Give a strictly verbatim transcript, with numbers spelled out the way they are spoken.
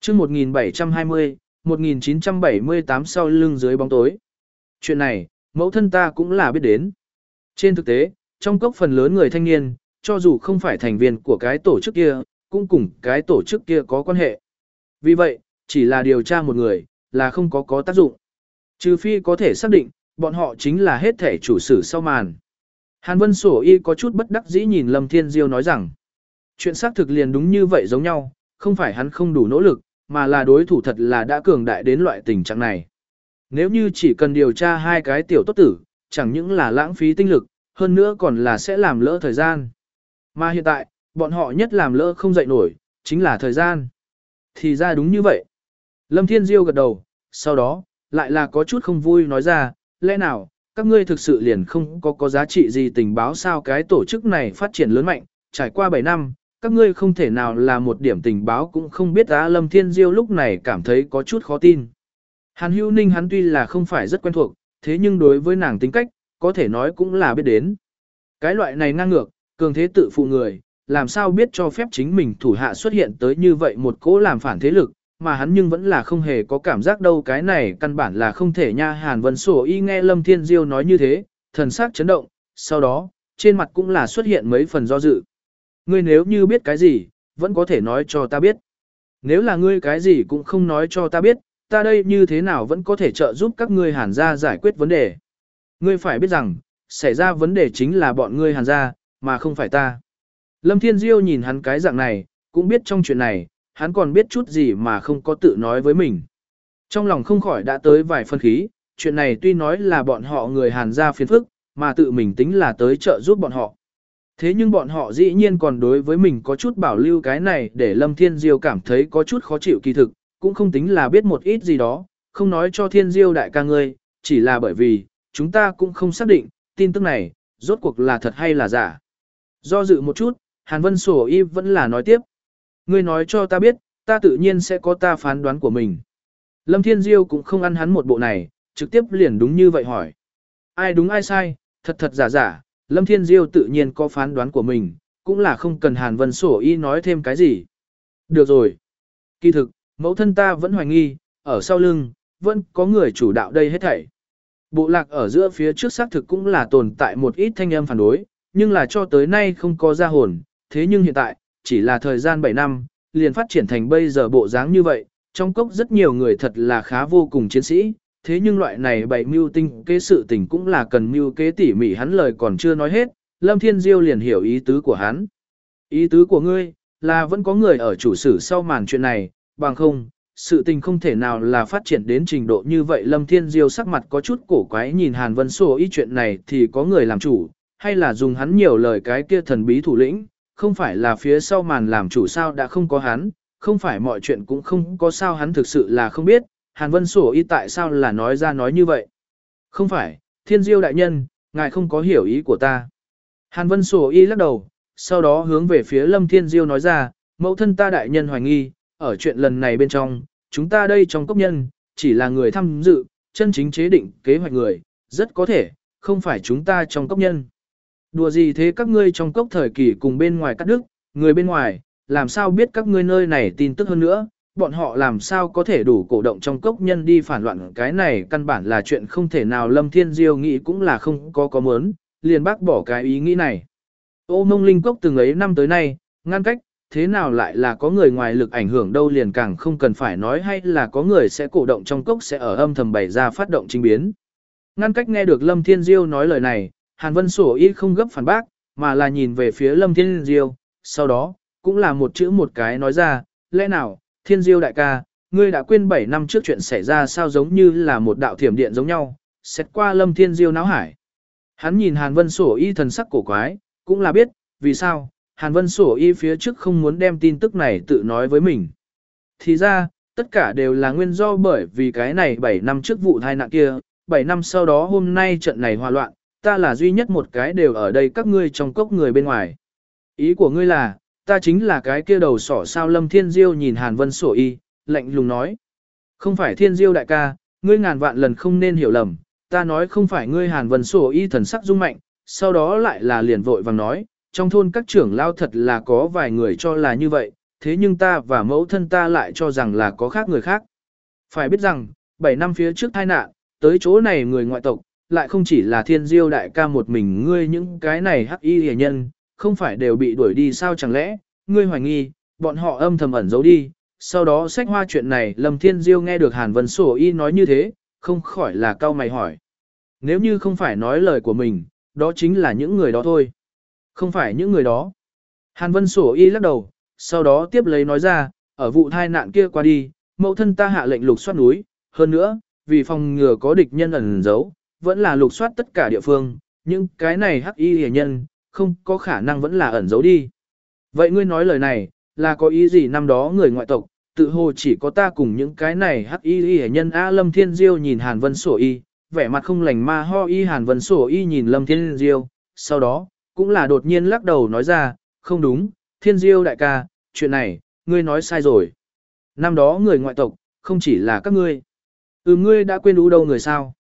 chương một nghìn bảy trăm hai mươi, một nghìn chín trăm bảy mươi tám sau lưng dưới bóng tối. Chuyện này, mẫu thân ta cũng là biết đến. Trên thực tế, trong cốc phần lớn người thanh niên, cho dù không phải thành viên của cái tổ chức kia, cũng cùng cái tổ chức kia có quan hệ. Vì vậy, chỉ là điều tra một người, là không có có tác dụng. Trừ phi có thể xác định, bọn họ chính là hết thể chủ sử sau màn. Hàn Vân Sổ Y có chút bất đắc dĩ nhìn Lâm Thiên Diêu nói rằng, chuyện xác thực liền đúng như vậy giống nhau, không phải hắn không đủ nỗ lực, mà là đối thủ thật là đã cường đại đến loại tình trạng này. Nếu như chỉ cần điều tra hai cái tiểu tốt tử, chẳng những là lãng phí tinh lực, hơn nữa còn là sẽ làm lỡ thời gian. Mà hiện tại, bọn họ nhất làm lỡ không dậy nổi, chính là thời gian. Thì ra đúng như vậy. Lâm Thiên Diêu gật đầu, sau đó, lại là có chút không vui nói ra, lẽ nào, các ngươi thực sự liền không có có giá trị gì tình báo sao cái tổ chức này phát triển lớn mạnh, trải qua bảy năm, các ngươi không thể nào là một điểm tình báo cũng không biết á. Lâm Thiên Diêu lúc này cảm thấy có chút khó tin. Hàn Hữu Ninh hắn tuy là không phải rất quen thuộc, thế nhưng đối với nàng tính cách, có thể nói cũng là biết đến. Cái loại này ngang ngược, cường thế tự phụ người, làm sao biết cho phép chính mình thủ hạ xuất hiện tới như vậy một cỗ làm phản thế lực, mà hắn nhưng vẫn là không hề có cảm giác đâu, cái này căn bản là không thể nha. Hàn Vân Sổ Y nghe Lâm Thiên Diêu nói như thế, thần sắc chấn động, sau đó, trên mặt cũng là xuất hiện mấy phần do dự. Ngươi nếu như biết cái gì, vẫn có thể nói cho ta biết. Nếu là ngươi cái gì cũng không nói cho ta biết, ta đây như thế nào vẫn có thể trợ giúp các ngươi Hàn gia giải quyết vấn đề. Ngươi phải biết rằng, xảy ra vấn đề chính là bọn ngươi Hàn gia, mà không phải ta. Lâm Thiên Diêu nhìn hắn cái dạng này, cũng biết trong chuyện này, hắn còn biết chút gì mà không có tự nói với mình. Trong lòng không khỏi đã tới vài phân khí, chuyện này tuy nói là bọn họ người Hàn gia phiền phức, mà tự mình tính là tới trợ giúp bọn họ. Thế nhưng bọn họ dĩ nhiên còn đối với mình có chút bảo lưu, cái này để Lâm Thiên Diêu cảm thấy có chút khó chịu. Kỳ thực, cũng không tính là biết một ít gì đó, không nói cho Thiên Diêu đại ca ngươi, chỉ là bởi vì, chúng ta cũng không xác định, tin tức này, rốt cuộc là thật hay là giả. Do dự một chút, Hàn Vân Sổ Y vẫn là nói tiếp. Ngươi nói cho ta biết, ta tự nhiên sẽ có ta phán đoán của mình. Lâm Thiên Diêu cũng không ăn hắn một bộ này, trực tiếp liền đúng như vậy hỏi. Ai đúng ai sai, thật thật giả giả, Lâm Thiên Diêu tự nhiên có phán đoán của mình, cũng là không cần Hàn Vân Sổ Y nói thêm cái gì. Được rồi. Kỳ thực, mẫu thân ta vẫn hoài nghi, ở sau lưng, vẫn có người chủ đạo đây hết thảy. Bộ lạc ở giữa phía trước xác thực cũng là tồn tại một ít thanh âm phản đối, nhưng là cho tới nay không có ra hồn, thế nhưng hiện tại, chỉ là thời gian bảy năm, liền phát triển thành bây giờ bộ dáng như vậy, trong cốc rất nhiều người thật là khá vô cùng chiến sĩ, thế nhưng loại này bảy mưu tinh kế sự tình cũng là cần mưu kế tỉ mỉ. Hắn lời còn chưa nói hết, Lâm Thiên Diêu liền hiểu ý tứ của hắn. Ý tứ của ngươi, là vẫn có người ở chủ sử sau màn chuyện này, bằng không, sự tình không thể nào là phát triển đến trình độ như vậy. Lâm Thiên Diêu sắc mặt có chút cổ quái nhìn Hàn Vân Sổ Y, chuyện này thì có người làm chủ, hay là dùng hắn nhiều lời cái kia thần bí thủ lĩnh, không phải là phía sau màn làm chủ sao? Đã không có hắn, không phải mọi chuyện cũng không có sao? Hắn thực sự là không biết, Hàn Vân Sổ Y tại sao là nói ra nói như vậy. Không phải, Thiên Diêu đại nhân, ngài không có hiểu ý của ta. Hàn Vân Sổ Y lắc đầu, sau đó hướng về phía Lâm Thiên Diêu nói ra, mẫu thân ta đại nhân hoài nghi, ở chuyện lần này bên trong, chúng ta đây trong cốc nhân, chỉ là người tham dự, chân chính chế định kế hoạch người, rất có thể, không phải chúng ta trong cốc nhân. Đùa gì thế, các ngươi trong cốc thời kỳ cùng bên ngoài cắt đứt, người bên ngoài, làm sao biết các ngươi nơi này tin tức hơn nữa, bọn họ làm sao có thể đủ cổ động trong cốc nhân đi phản loạn, cái này căn bản là chuyện không thể nào. Lâm Thiên Diêu nghĩ cũng là không có có muốn, liền bác bỏ cái ý nghĩ này. Ô Mông Linh Cốc từng ấy năm tới nay, ngăn cách, thế nào lại là có người ngoài lực ảnh hưởng đâu, liền càng không cần phải nói, hay là có người sẽ cổ động trong cốc sẽ ở âm thầm bày ra phát động chính biến. Ngăn cách nghe được Lâm Thiên Diêu nói lời này, Hàn Vân Sổ Y không gấp phản bác, mà là nhìn về phía Lâm Thiên Diêu, sau đó, cũng là một chữ một cái nói ra, lẽ nào, Thiên Diêu đại ca, ngươi đã quên bảy năm trước chuyện xảy ra sao? Giống như là một đạo thiểm điện giống nhau, xét qua Lâm Thiên Diêu náo hải. Hắn nhìn Hàn Vân Sổ Y thần sắc cổ quái, cũng là biết, vì sao, Hàn Vân Sổ Y phía trước không muốn đem tin tức này tự nói với mình. Thì ra, tất cả đều là nguyên do bởi vì cái này bảy năm trước vụ tai nạn kia, bảy năm sau đó hôm nay trận này hòa loạn, ta là duy nhất một cái đều ở đây, các ngươi trong cốc người bên ngoài. Ý của ngươi là, ta chính là cái kia đầu sỏ sao? Lâm Thiên Diêu nhìn Hàn Vân Sổ Y, lạnh lùng nói. Không phải Thiên Diêu đại ca, ngươi ngàn vạn lần không nên hiểu lầm, ta nói không phải ngươi. Hàn Vân Sổ Y thần sắc rung mạnh, sau đó lại là liền vội vàng nói, trong thôn các trưởng lao thật là có vài người cho là như vậy, thế nhưng ta và mẫu thân ta lại cho rằng là có khác người khác. Phải biết rằng, bảy năm phía trước tai nạn, tới chỗ này người ngoại tộc, lại không chỉ là thiên diêu đại ca một mình ngươi những cái này hắc y hề nhân, không phải đều bị đuổi đi sao chẳng lẽ, ngươi hoài nghi, bọn họ âm thầm ẩn giấu đi. Sau đó sách hoa chuyện này Lâm Thiên Diêu nghe được Hàn Vân Sổ Y nói như thế, không khỏi là cau mày hỏi. Nếu như không phải nói lời của mình, đó chính là những người đó thôi. Không phải những người đó. Hàn Vân Sổ Y lắc đầu, sau đó tiếp lấy nói ra, ở vụ tai nạn kia qua đi, mẫu thân ta hạ lệnh lục soát núi, hơn nữa, vì phòng ngừa có địch nhân ẩn giấu, vẫn là lục soát tất cả địa phương, nhưng cái này hắc y hề nhân, không có khả năng vẫn là ẩn giấu đi. Vậy ngươi nói lời này, là có ý gì năm đó người ngoại tộc, tự hồ chỉ có ta cùng những cái này hắc y hề nhân A Lâm Thiên Diêu nhìn Hàn Vân Sổ Y, vẻ mặt không lành ma ho y Hàn Vân Sổ Y nhìn Lâm Thiên Diêu, sau đó, cũng là đột nhiên lắc đầu nói ra, không đúng, Thiên Diêu đại ca, chuyện này, ngươi nói sai rồi. Năm đó người ngoại tộc, không chỉ là các ngươi. Ừ ngươi đã quên ú đâu người sao.